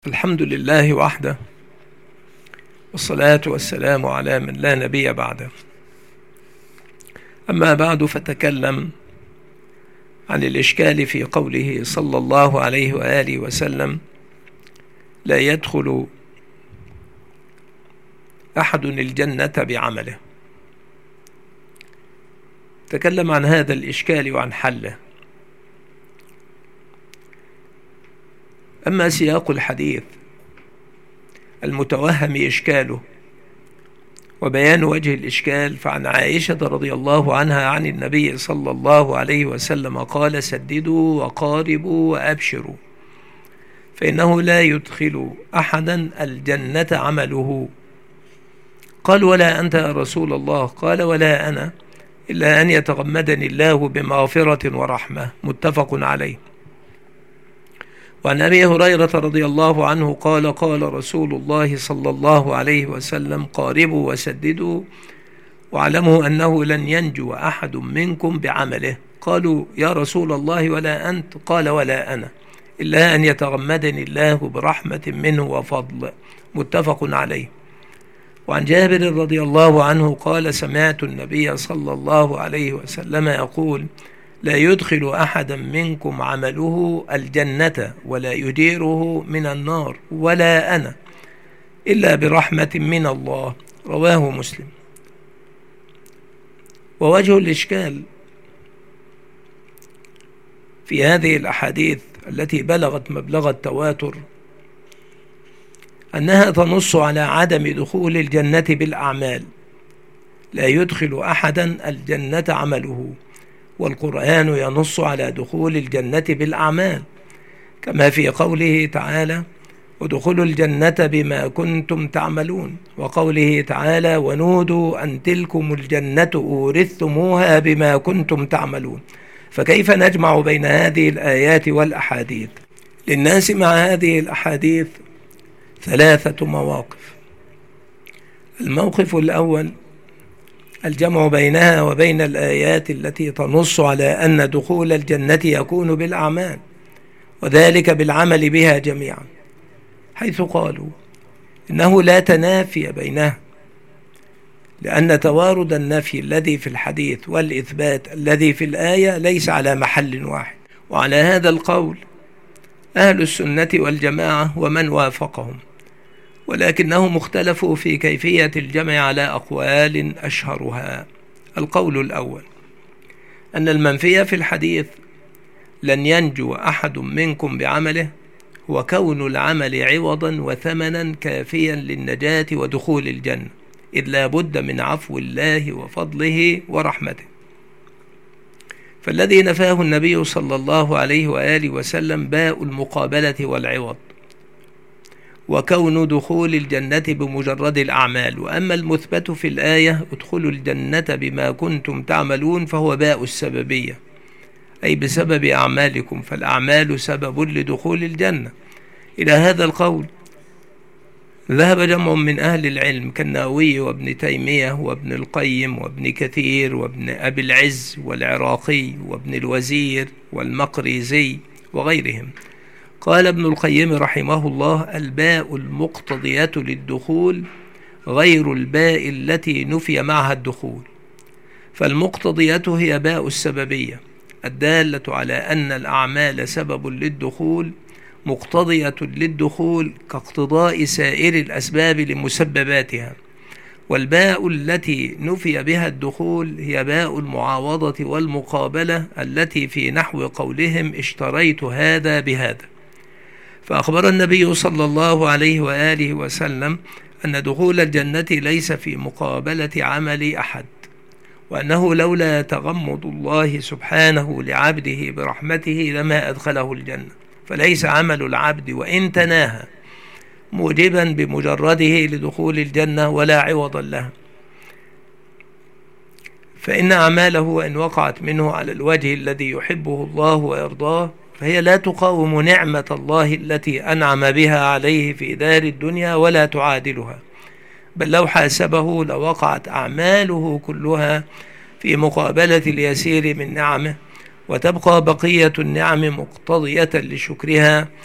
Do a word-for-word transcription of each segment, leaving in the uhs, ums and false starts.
الحمد لله وحده، والصلاة والسلام على من لا نبي بعده. أما بعد، فتكلم عن الإشكال في قوله صلى الله عليه وآله وسلم: لا يدخل أحد الجنة بعمله. تكلم عن هذا الإشكال وعن حله. أما سياق الحديث المتوهم إشكاله وبيان وجه الإشكال، فعن عائشة رضي الله عنها عن النبي صلى الله عليه وسلم قال: سددوا وقاربوا وأبشروا، فإنه لا يدخل أحدا الجنة عمله. قال: ولا أنت يا رسول الله؟ قال: ولا أنا، إلا أن يتغمدني الله بمغفرة ورحمة. متفق عليه. وعن أبي هريرة رضي الله عنه قال: قال رسول الله صلى الله عليه وسلم: قاربوا وسددوا، واعلموا أنه لن ينجو أحد منكم بعمله. قالوا: يا رسول الله ولا أنت؟ قال: ولا أنا، إلا أن يتغمدني الله برحمة منه وفضل. متفق عليه. وعن جابر رضي الله عنه قال: سمعت النبي صلى الله عليه وسلم يقول: لا يدخل أحدا منكم عمله الجنة ولا يديره من النار، ولا أنا، إلا برحمة من الله. رواه مسلم. ووجه الإشكال في هذه الأحاديث التي بلغت مبلغ التواتر أنها تنص على عدم دخول الجنة بالأعمال. لا يدخل أحدا الجنة عمله، والقرآن ينص على دخول الجنة بالأعمال، كما في قوله تعالى: ادخلوا الجنة بما كنتم تعملون، وقوله تعالى: ونودوا أن تلكم الجنة أورثتموها بما كنتم تعملون. فكيف نجمع بين هذه الآيات والأحاديث؟ للناس مع هذه الأحاديث ثلاثة مواقف. الموقف الأول الجمع بينها وبين الآيات التي تنص على أن دخول الجنة يكون بالأعمال، وذلك بالعمل بها جميعا، حيث قالوا إنه لا تنافي بينها، لأن توارد النفي الذي في الحديث والإثبات الذي في الآية ليس على محل واحد. وعلى هذا القول أهل السنة والجماعة ومن وافقهم، ولكنهم اختلفوا في كيفية الجمع على أقوال أشهرها. القول الأول أن المنفي في الحديث لن ينجو أحد منكم بعمله هو كون العمل عوضا وثمنا كافيا للنجاة ودخول الجنة، إذ لا بد من عفو الله وفضله ورحمته. فالذي نفاه النبي صلى الله عليه وآله وسلم باء المقابلة والعوض، وكون دخول الجنة بمجرد الأعمال. وأما المثبت في الآية ادخلوا الجنة بما كنتم تعملون فهو باء السببية، أي بسبب أعمالكم، فالأعمال سبب لدخول الجنة. إلى هذا القول ذهب جمع من أهل العلم كالنووي وابن تيمية وابن القيم وابن كثير وابن أبي العز والعراقي وابن الوزير والمقريزي وغيرهم. قال ابن القيم رحمه الله: الباء المقتضية للدخول غير الباء التي نفي معها الدخول، فالمقتضية هي باء السببية الدالة على أن الأعمال سبب للدخول مقتضية للدخول كاقتضاء سائر الأسباب لمسبباتها، والباء التي نفي بها الدخول هي باء المعاوضة والمقابلة التي في نحو قولهم: اشتريت هذا بهذا. فأخبر النبي صلى الله عليه وآله وسلم أن دخول الجنة ليس في مقابلة عمل أحد، وأنه لولا تغمض الله سبحانه لعبده برحمته لما أدخله الجنة، فليس عمل العبد وإن تناهى موجبا بمجرده لدخول الجنة ولا عوضا لها، فإن أعماله وإن وقعت منه على الوجه الذي يحبه الله ويرضاه فهي لا تقاوم نعمة الله التي أنعم بها عليه في دار الدنيا ولا تعادلها، بل لو حاسبه لوقعت أعماله كلها في مقابلة اليسير من نعمه، وتبقى بقية النعم مقتضية لشكرها،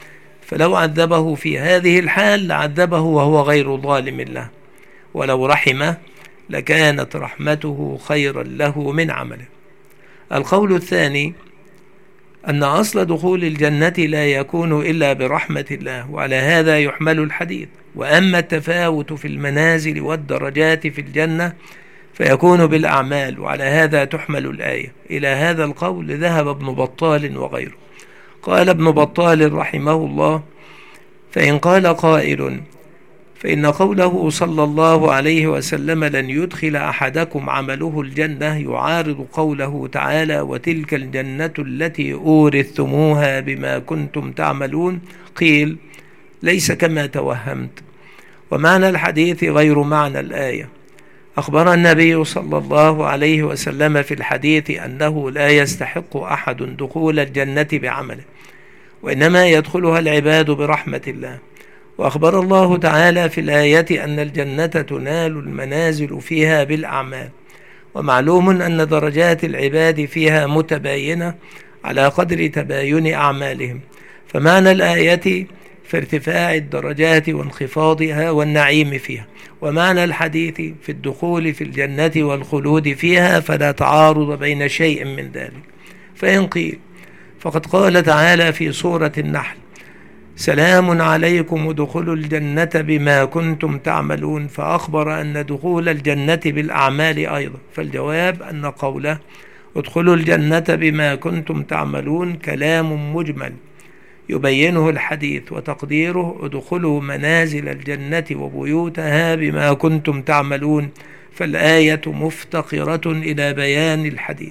فلو عذبه في هذه الحال لعذبه وهو غير ظالم له، ولو رحمه لكانت رحمته خيرا له من عمله. القول الثاني أن أصل دخول الجنة لا يكون إلا برحمة الله، وعلى هذا يحمل الحديث. وأما التفاوت في المنازل والدرجات في الجنة فيكون بالأعمال، وعلى هذا تحمل الآية. إلى هذا القول ذهب ابن بطال وغيره. قال ابن بطال رحمه الله: فإن قال قائل فإن قوله صلى الله عليه وسلم لن يدخل أحدكم عمله الجنة يعارض قوله تعالى: وتلك الجنة التي أورثتموها بما كنتم تعملون. قيل: ليس كما توهمت، ومعنى الحديث غير معنى الآية. أخبر النبي صلى الله عليه وسلم في الحديث أنه لا يستحق أحد دخول الجنة بعمله، وإنما يدخلها العباد برحمة الله. وأخبر الله تعالى في الآية أن الجنة تنال المنازل فيها بالأعمال، ومعلوم أن درجات العباد فيها متباينة على قدر تباين أعمالهم، فمعنى الآية في ارتفاع الدرجات وانخفاضها والنعيم فيها، ومعنى الحديث في الدخول في الجنة والخلود فيها، فلا تعارض بين شيء من ذلك. فإن قيل فقد قال تعالى في سورة النحل: سلام عليكم ادخلوا الجنة بما كنتم تعملون، فأخبر أن دخول الجنة بالأعمال أيضا. فالجواب أن قوله ادخلوا الجنة بما كنتم تعملون كلام مجمل يبينه الحديث، وتقديره ادخلوا منازل الجنة وبيوتها بما كنتم تعملون، فالآية مفتقرة إلى بيان الحديث.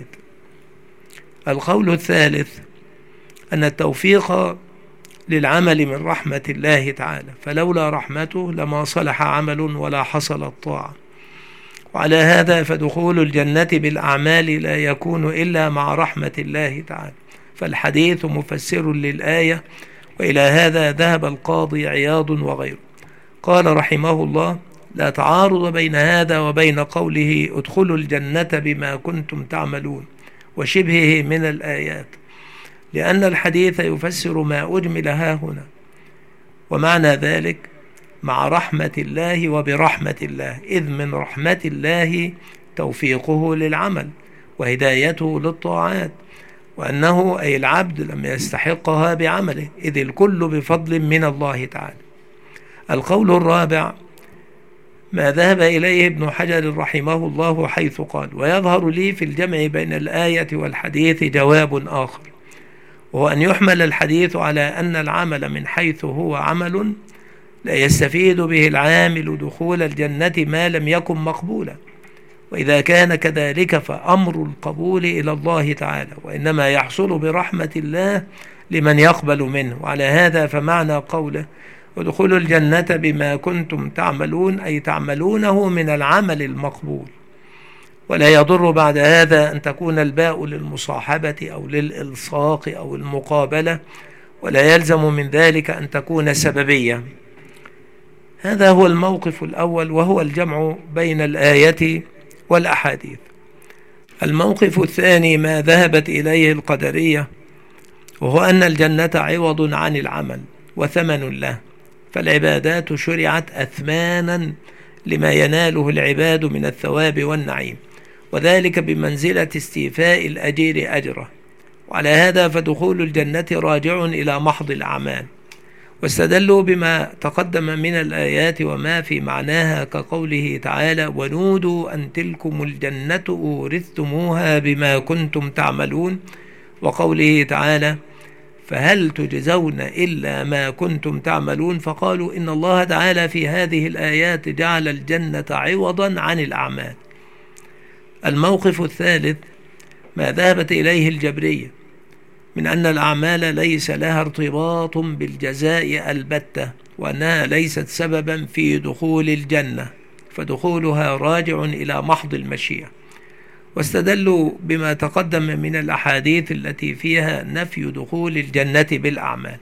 القول الثالث أن التوفيق للعمل من رحمة الله تعالى، فلولا رحمته لما صلح عمل ولا حصل الطاعة. وعلى هذا فدخول الجنة بالأعمال لا يكون إلا مع رحمة الله تعالى، فالحديث مفسر للآية. وإلى هذا ذهب القاضي عياض وغيره. قال رحمه الله: لا تعارض بين هذا وبين قوله ادخلوا الجنة بما كنتم تعملون وشبهه من الآيات، لأن الحديث يفسر ما أجمل ها هنا، ومعنى ذلك مع رحمة الله وبرحمة الله، إذ من رحمة الله توفيقه للعمل وهدايته للطاعات، وأنه أي العبد لم يستحقها بعمله، إذ الكل بفضل من الله تعالى. القول الرابع ما ذهب إليه ابن حجر رحمه الله، حيث قال: ويظهر لي في الجمع بين الآية والحديث جواب آخر، وهو أن يحمل الحديث على أن العمل من حيث هو عمل لا يستفيد به العامل دخول الجنة ما لم يكن مقبولا، وإذا كان كذلك فأمر القبول إلى الله تعالى، وإنما يحصل برحمة الله لمن يقبل منه. وعلى هذا فمعنى قوله ادخلوا الجنة بما كنتم تعملون أي تعملونه من العمل المقبول. ولا يضر بعد هذا أن تكون الباء للمصاحبة أو للإلصاق أو المقابلة، ولا يلزم من ذلك أن تكون سببية. هذا هو الموقف الأول، وهو الجمع بين الآية والأحاديث. الموقف الثاني ما ذهبت إليه القدرية، وهو أن الجنة عوض عن العمل وثمن له، فالعبادات شرعت أثمانا لما يناله العباد من الثواب والنعيم، وذلك بمنزلة استيفاء الأجير أجره. وعلى هذا فدخول الجنة راجع إلى محض الأعمال، واستدلوا بما تقدم من الآيات وما في معناها، كقوله تعالى: ونودوا أن تلكم الجنة أورثتموها بما كنتم تعملون، وقوله تعالى: فهل تجزون إلا ما كنتم تعملون. فقالوا إن الله تعالى في هذه الآيات جعل الجنة عوضا عن الأعمال. الموقف الثالث ما ذهبت إليه الجبرية من أن الأعمال ليس لها ارتباط بالجزاء البتة، وأنها ليست سببا في دخول الجنة، فدخولها راجع إلى محض المشيئة. واستدلوا بما تقدم من الأحاديث التي فيها نفي دخول الجنة بالأعمال.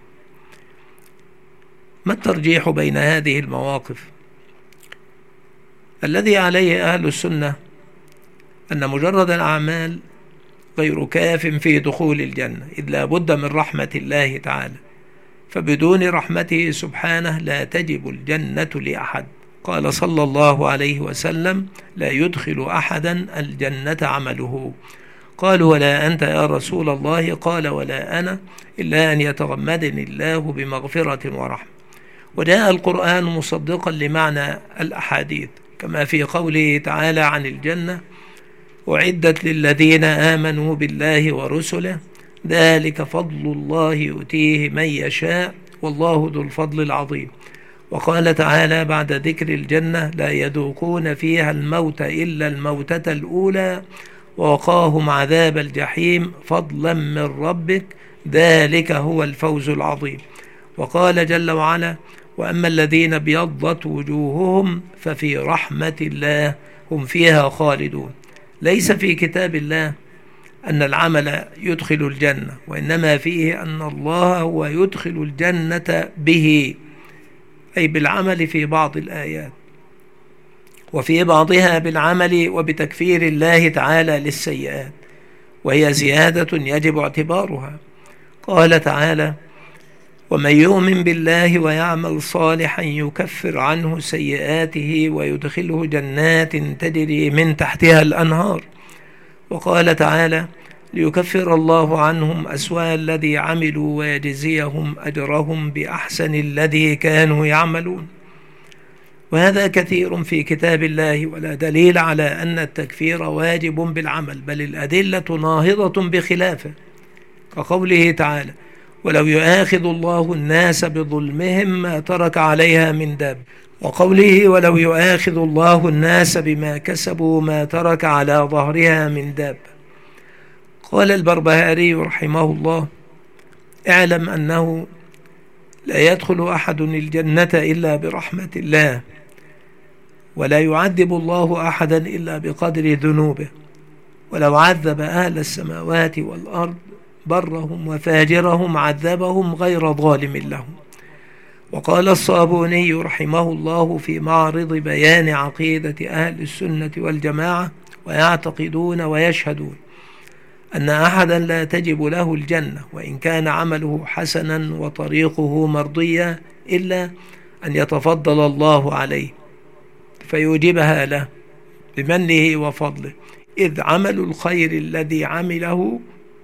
ما الترجيح بين هذه المواقف؟ الذي عليه أهل السنة أن مجرد الأعمال غير كاف في دخول الجنة، إذ لا بد من رحمة الله تعالى، فبدون رحمته سبحانه لا تجب الجنة لأحد. قال صلى الله عليه وسلم: لا يدخل أحدا الجنة عمله. قالوا: ولا أنت يا رسول الله؟ قال: ولا أنا إلا أن يتغمدني الله بمغفرة ورحمة. وجاء القرآن مصدقا لمعنى الأحاديث، كما في قوله تعالى عن الجنة: أعدت للذين آمنوا بالله ورسله ذلك فضل الله يؤتيه من يشاء والله ذو الفضل العظيم. وقال تعالى بعد ذكر الجنة: لا يذوقون فيها الموت إلا الموتة الأولى ووقاهم عذاب الجحيم فضلا من ربك ذلك هو الفوز العظيم. وقال جل وعلا: وأما الذين ابيضت وجوههم ففي رحمة الله هم فيها خالدون. ليس في كتاب الله أن العمل يدخل الجنة، وإنما فيه أن الله هو يدخل الجنة به، أي بالعمل في بعض الآيات، وفي بعضها بالعمل وبتكفير الله تعالى للسيئات، وهي زيادة يجب اعتبارها. قال تعالى: ومن يؤمن بالله ويعمل صالحا يكفر عنه سيئاته ويدخله جنات تجري من تحتها الأنهار. وقال تعالى: ليكفر الله عنهم أسوأ الذي عملوا ويجزيهم أجرهم بأحسن الذي كانوا يعملون. وهذا كثير في كتاب الله، ولا دليل على أن التكفير واجب بالعمل، بل الأدلة ناهضة بخلافه، كقوله تعالى: ولو يؤاخذ الله الناس بظلمهم ما ترك عليها من داب، وقوله: ولو يؤاخذ الله الناس بما كسبوا ما ترك على ظهرها من داب. قال البربهاري رحمه الله: اعلم أنه لا يدخل أحد الجنة إلا برحمة الله، ولا يعذب الله أحدا إلا بقدر ذنوبه، ولو عذب أهل السماوات والأرض برهم وفاجرهم عذبهم غير ظالم لهم. وقال الصابوني رحمه الله في معرض بيان عقيدة أهل السنة والجماعة: ويعتقدون ويشهدون أن أحدا لا تجب له الجنة وإن كان عمله حسنا وطريقه مرضيا، إلا أن يتفضل الله عليه فيوجبها له بمنه وفضله، إذ عمل الخير الذي عمله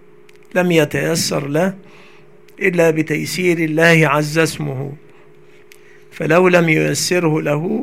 لم يتيسر له إلا بتيسير الله عز اسمه، فلو لم ييسره له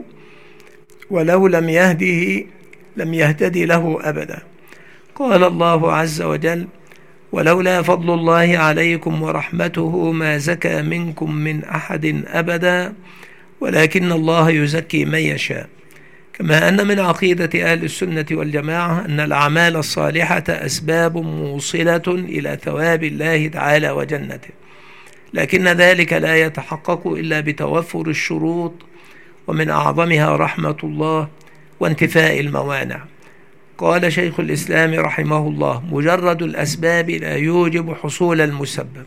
ولو لم يهده لم يهتدي له أبدا. قال الله عز وجل: ولولا فضل الله عليكم ورحمته ما زكى منكم من أحد أبدا ولكن الله يزكي من يشاء. كما أن من عقيدة أهل السنة والجماعة أن الأعمال الصالحة أسباب موصلة إلى ثواب الله تعالى وجنته، لكن ذلك لا يتحقق إلا بتوفر الشروط، ومن أعظمها رحمة الله وانتفاء الموانع. قال شيخ الإسلام رحمه الله: مجرد الأسباب لا يوجب حصول المسبب،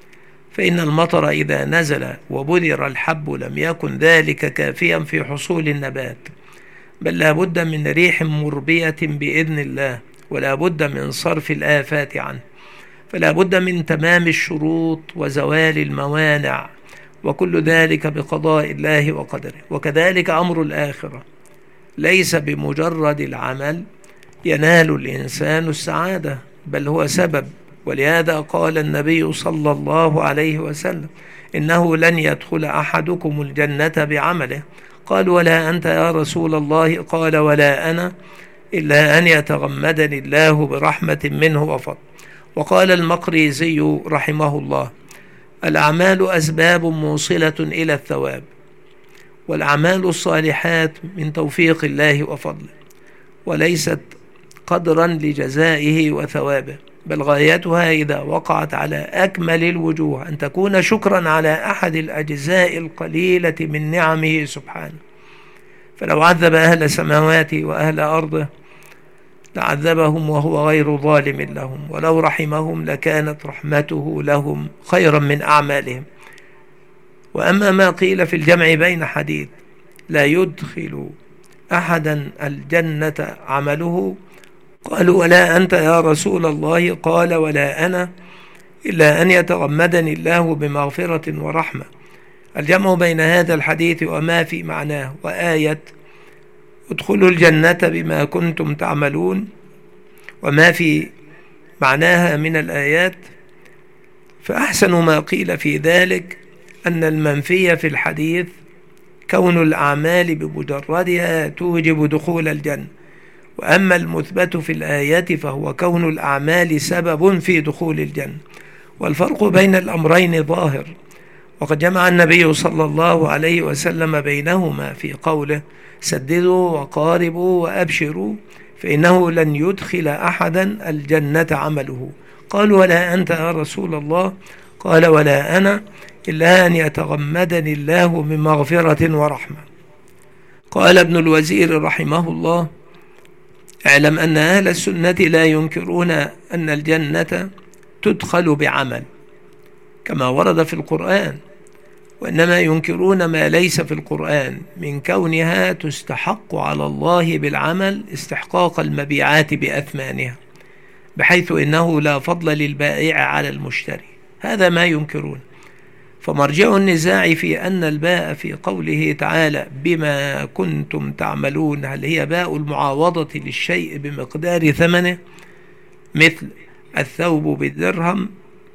فإن المطر إذا نزل وبذر الحب لم يكن ذلك كافيا في حصول النبات، بل لا بد من ريح مربية بإذن الله، ولا بد من صرف الآفات عنه، فلا بد من تمام الشروط وزوال الموانع، وكل ذلك بقضاء الله وقدره. وكذلك أمر الآخرة، ليس بمجرد العمل ينال الإنسان السعادة، بل هو سبب. ولهذا قال النبي صلى الله عليه وسلم: إنه لن يدخل أحدكم الجنة بعمله. قال: ولا أنت يا رسول الله؟ قال: ولا أنا إلا أن يتغمدني الله برحمة منه وفضل. وقال المقريزي رحمه الله: الأعمال أسباب موصلة إلى الثواب، والأعمال الصالحات من توفيق الله وفضله، وليست قدرا لجزائه وثوابه، بل غايتها إذا وقعت على أكمل الوجوه أن تكون شكرا على أحد الأجزاء القليلة من نعمه سبحانه. فلو عذب أهل سماواته وأهل أرضه لعذبهم وهو غير ظالم لهم، ولو رحمهم لكانت رحمته لهم خيرا من أعمالهم. وأما ما قيل في الجمع بين حديث لا يدخل أحدا الجنة عمله، قالوا: ولا أنت يا رسول الله؟ قال: ولا أنا إلا أن يتغمدني الله بمغفرة ورحمة. الجمع بين هذا الحديث وما في معناه وآية ادخلوا الجنة بما كنتم تعملون وما في معناها من الآيات، فأحسن ما قيل في ذلك أن المنفي في الحديث كون الأعمال بمجردها توجب دخول الجنة، وأما المثبت في الآيات فهو كون الأعمال سبب في دخول الجنة. والفرق بين الأمرين ظاهر، وقد جمع النبي صلى الله عليه وسلم بينهما في قوله سددوا وقاربوا وأبشروا فإنه لن يدخل أحدا الجنة عمله. قالوا ولا أنت يا رسول الله؟ قال ولا أنا إلا أن يتغمدني الله بمغفرة ورحمة. قال ابن الوزير رحمه الله اعلم أن أهل السنة لا ينكرون أن الجنة تدخل بعمل كما ورد في القرآن، وإنما ينكرون ما ليس في القرآن من كونها تستحق على الله بالعمل استحقاق المبيعات بأثمانها، بحيث إنه لا فضل للبائع على المشتري، هذا ما ينكرون. فمرجع النزاع في أن الباء في قوله تعالى بما كنتم تعملون هل هي باء المعاوضة للشيء بمقدار ثمنه مثل الثوب بالدرهم،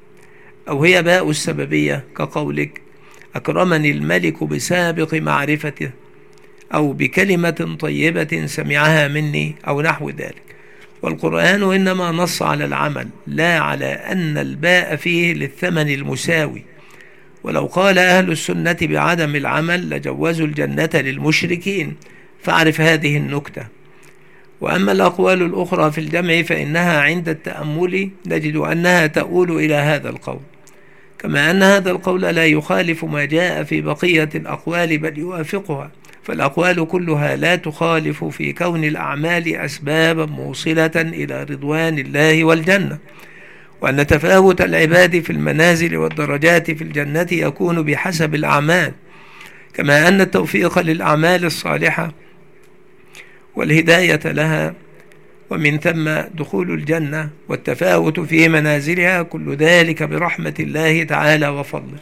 أو هي باء السببية كقولك أكرمني الملك بسابق معرفته، أو بكلمة طيبة سمعها مني، أو نحو ذلك. والقرآن إنما نص على العمل لا على أن الباء فيه للثمن المساوي. ولو قال أهل السنة بعدم العمل لجوزوا الجنة للمشركين، فاعرف هذه النكتة. وأما الأقوال الأخرى في الجمع فإنها عند التأمل نجد أنها تؤول إلى هذا القول، كما أن هذا القول لا يخالف ما جاء في بقية الأقوال بل يوافقها، فالأقوال كلها لا تخالف في كون الأعمال أسبابا موصلة إلى رضوان الله والجنة، وأن تفاوت العباد في المنازل والدرجات في الجنة يكون بحسب الأعمال، كما أن التوفيق للأعمال الصالحة والهداية لها ومن ثم دخول الجنة والتفاوت في منازلها كل ذلك برحمة الله تعالى وفضله،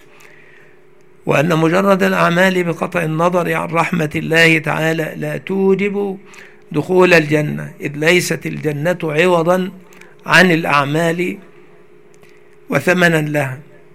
وأن مجرد الأعمال بقطع النظر عن رحمة الله تعالى لا توجب دخول الجنة، إذ ليست الجنة عوضا عن الأعمال وثمنا لها.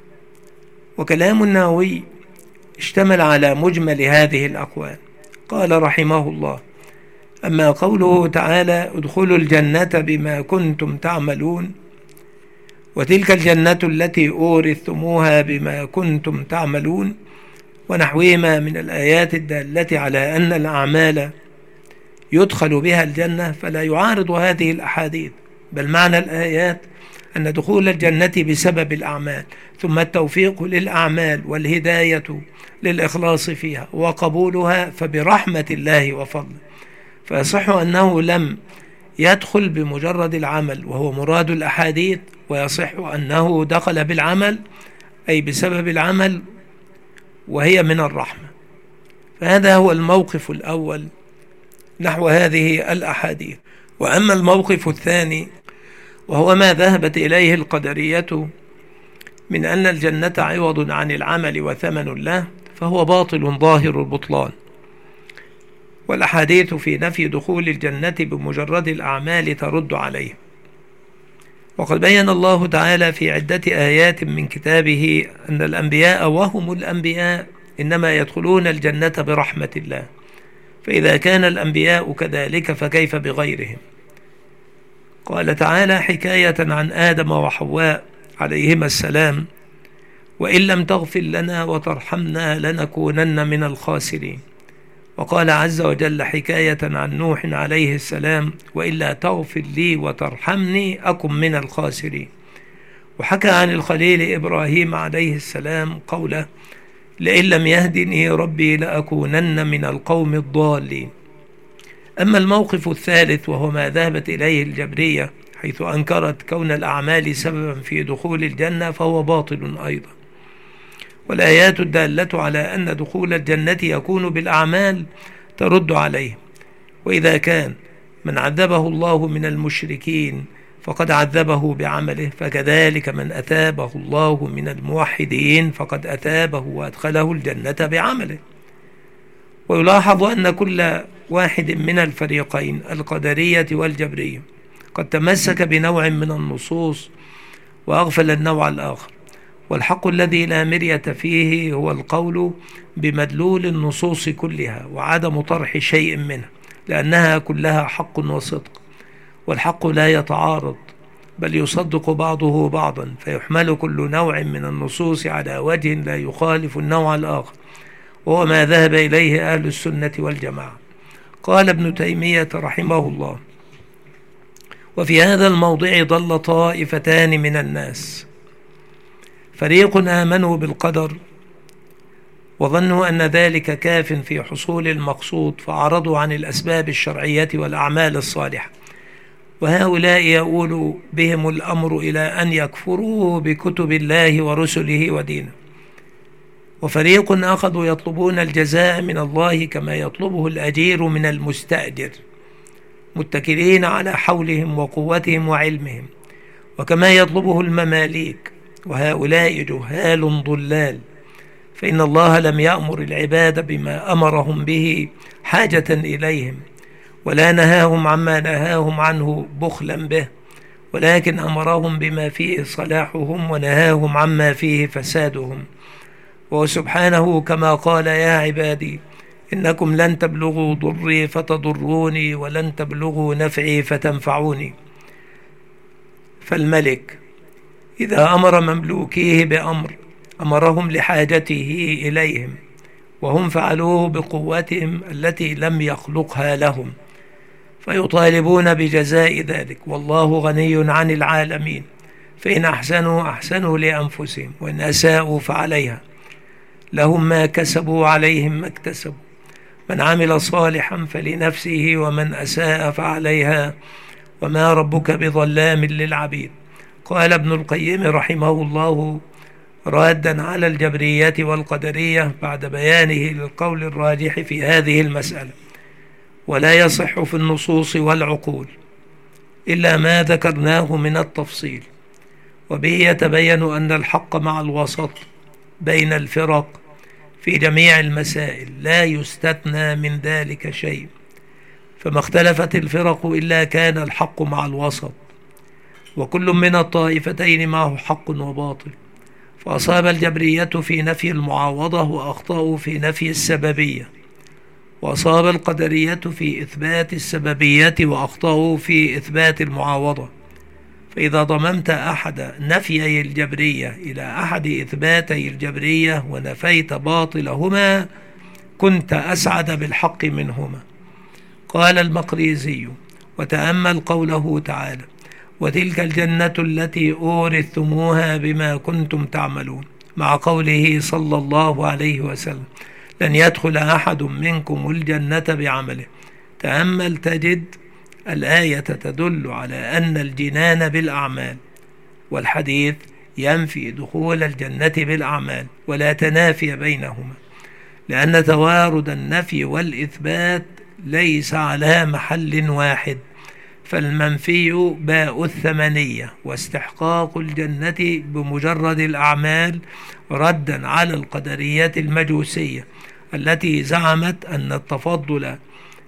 وكلام النووي اشتمل على مجمل هذه الأقوال. قال رحمه الله أما قوله تعالى ادخلوا الجنة بما كنتم تعملون، وتلك الجنة التي أورثتموها بما كنتم تعملون، ونحوهما من الآيات الدالة على أن الأعمال يدخل بها الجنة، فلا يعارض هذه الأحاديث، بل معنى الآيات أن دخول الجنة بسبب الأعمال، ثم التوفيق للأعمال والهداية للإخلاص فيها وقبولها فبرحمة الله وفضله. فيصح أنه لم يدخل بمجرد العمل وهو مراد الأحاديث، ويصح أنه دخل بالعمل أي بسبب العمل وهي من الرحمة. فهذا هو الموقف الأول نحو هذه الأحاديث. وأما الموقف الثاني وهو ما ذهبت إليه القدرية من أن الجنة عوض عن العمل وثمن له، فهو باطل ظاهر البطلان، والأحاديث في نفي دخول الجنة بمجرد الأعمال ترد عليه. وقد بين الله تعالى في عدة آيات من كتابه أن الأنبياء وهم الأنبياء إنما يدخلون الجنة برحمة الله، فإذا كان الأنبياء كذلك فكيف بغيرهم؟ قال تعالى حكاية عن آدم وحواء عليهما السلام وإن لم تغفر لنا وترحمنا لنكونن من الخاسرين. وقال عز وجل حكاية عن نوح عليه السلام وإلا تغفر لي وترحمني أكن من الخاسرين. وحكى عن الخليل إبراهيم عليه السلام قوله لئن لم يهدني ربي لأكونن من القوم الضالين. أما الموقف الثالث وهو ما ذهبت إليه الجبرية حيث أنكرت كون الأعمال سببا في دخول الجنة، فهو باطل أيضا. والآيات الدالة على أن دخول الجنة يكون بالأعمال ترد عليه. وإذا كان من عذبه الله من المشركين فقد عذبه بعمله، فكذلك من أثابه الله من الموحدين فقد أثابه وأدخله الجنة بعمله. ويلاحظ أن كل واحد من الفريقين القدرية والجبرية قد تمسك بنوع من النصوص وأغفل النوع الآخر، والحق الذي لا مرية فيه هو القول بمدلول النصوص كلها وعدم طرح شيء منها، لأنها كلها حق وصدق، والحق لا يتعارض بل يصدق بعضه بعضا، فيحمل كل نوع من النصوص على وجه لا يخالف النوع الآخر، وهو ما ذهب إليه أهل السنة والجماعة. قال ابن تيمية رحمه الله: وفي هذا الموضع ضل طائفتان من الناس، فريق آمنوا بالقدر وظنوا أن ذلك كاف في حصول المقصود فأعرضوا عن الأسباب الشرعية والأعمال الصالحة، وهؤلاء يؤول بهم الأمر إلى أن يكفروا بكتب الله ورسله ودينه. وفريق أخذوا يطلبون الجزاء من الله كما يطلبه الأجير من المستأجر، متكلين على حولهم وقوتهم وعلمهم، وكما يطلبه المماليك، وهؤلاء جهال ضلال، فإن الله لم يأمر العباد بما أمرهم به حاجة إليهم، ولا نهاهم عما نهاهم عنه بخلا به، ولكن أمرهم بما فيه صلاحهم ونهاهم عما فيه فسادهم. وسبحانه كما قال: يا عبادي إنكم لن تبلغوا ضري فتضروني ولن تبلغوا نفعي فتنفعوني. فالملك إذا أمر مملوكيه بأمر أمرهم لحاجته إليهم، وهم فعلوه بقوتهم التي لم يخلقها لهم، فيطالبون بجزاء ذلك، والله غني عن العالمين، فإن أحسنوا أحسنوا لأنفسهم وإن أساءوا فعليها، لهم ما كسبوا عليهم ما اكتسبوا، من عمل صالحا فلنفسه ومن أساء فعليها وما ربك بظلام للعبيد. قال ابن القيم رحمه الله رادا على الجبرية والقدرية بعد بيانه للقول الراجح في هذه المسألة: ولا يصح في النصوص والعقول إلا ما ذكرناه من التفصيل، وبه يتبين أن الحق مع الوسط بين الفرق في جميع المسائل، لا يستثنى من ذلك شيء، فما اختلفت الفرق إلا كان الحق مع الوسط، وكل من الطائفتين معه حق وباطل، فأصاب الجبرية في نفي المعاوضة وأخطأوا في نفي السببية، وأصاب القدرية في إثبات السببية وأخطأوا في إثبات المعاوضة. فإذا ضممت أحد نفيي الجبرية إلى أحد إثباتي الجبرية ونفيت باطلهما كنت أسعد بالحق منهما. قال المقريزي: وتأمل قوله تعالى: وتلك الجنة التي أورثتموها بما كنتم تعملون، مع قوله صلى الله عليه وسلم: لن يدخل أحد منكم الجنة بعمله. تأمل تجد الآية تدل على أن الجنان بالأعمال، والحديث ينفي دخول الجنة بالأعمال، ولا تنافي بينهما، لأن توارد النفي والإثبات ليس على محل واحد، فالمنفي باء الثمنية واستحقاق الجنة بمجرد الأعمال، ردا على القدرية المجوسية التي زعمت أن التفضل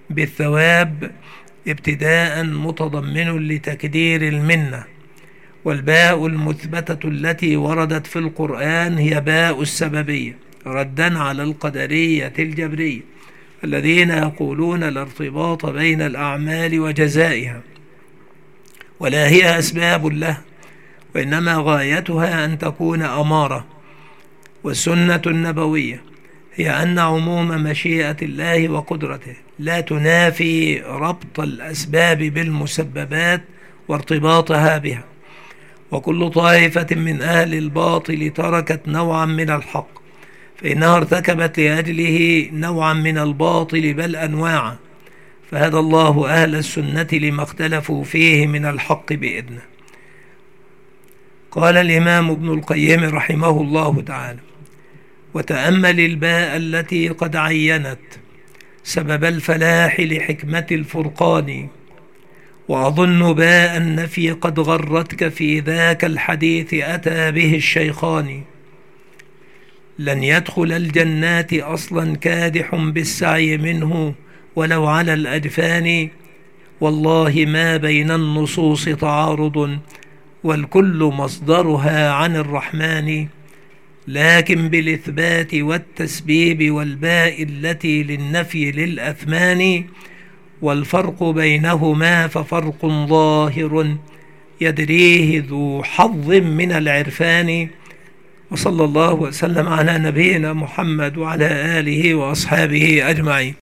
بالثواب ابتداء متضمن لتكدير المنة. والباء المثبتة التي وردت في القرآن هي باء السببية، ردا على القدرية الجبرية الذين يقولون لا ارتباط بين الأعمال وجزائها، ولا هي أسباب له، وإنما غايتها أن تكون أمارة. والسنة النبوية هي أن عموم مشيئة الله وقدرته لا تنافي ربط الأسباب بالمسببات وارتباطها بها. وكل طائفة من أهل الباطل تركت نوعا من الحق فإنها ارتكبت لأجله نوعا من الباطل بل أنواعا، فهدى الله أهل السنة لما اختلفوا فيه من الحق بإذنه. قال الإمام ابن القيم رحمه الله تعالى: وتأمل الباء التي قد عينت سبب الفلاح لحكمة الفرقان، وأظن باء النفي قد غرتك في ذاك الحديث أتى به الشيخان. لن يدخل الجنات أصلا كادح بالسعي منه ولو على الأجفان. والله ما بين النصوص تعارض والكل مصدرها عن الرحمن، لكن بالإثبات والتسبيب والباء التي للنفي للأثمان. والفرق بينهما ففرق ظاهر يدريه ذو حظ من العرفان. وصلى الله وسلم على نبينا محمد وعلى آله وأصحابه أجمعين.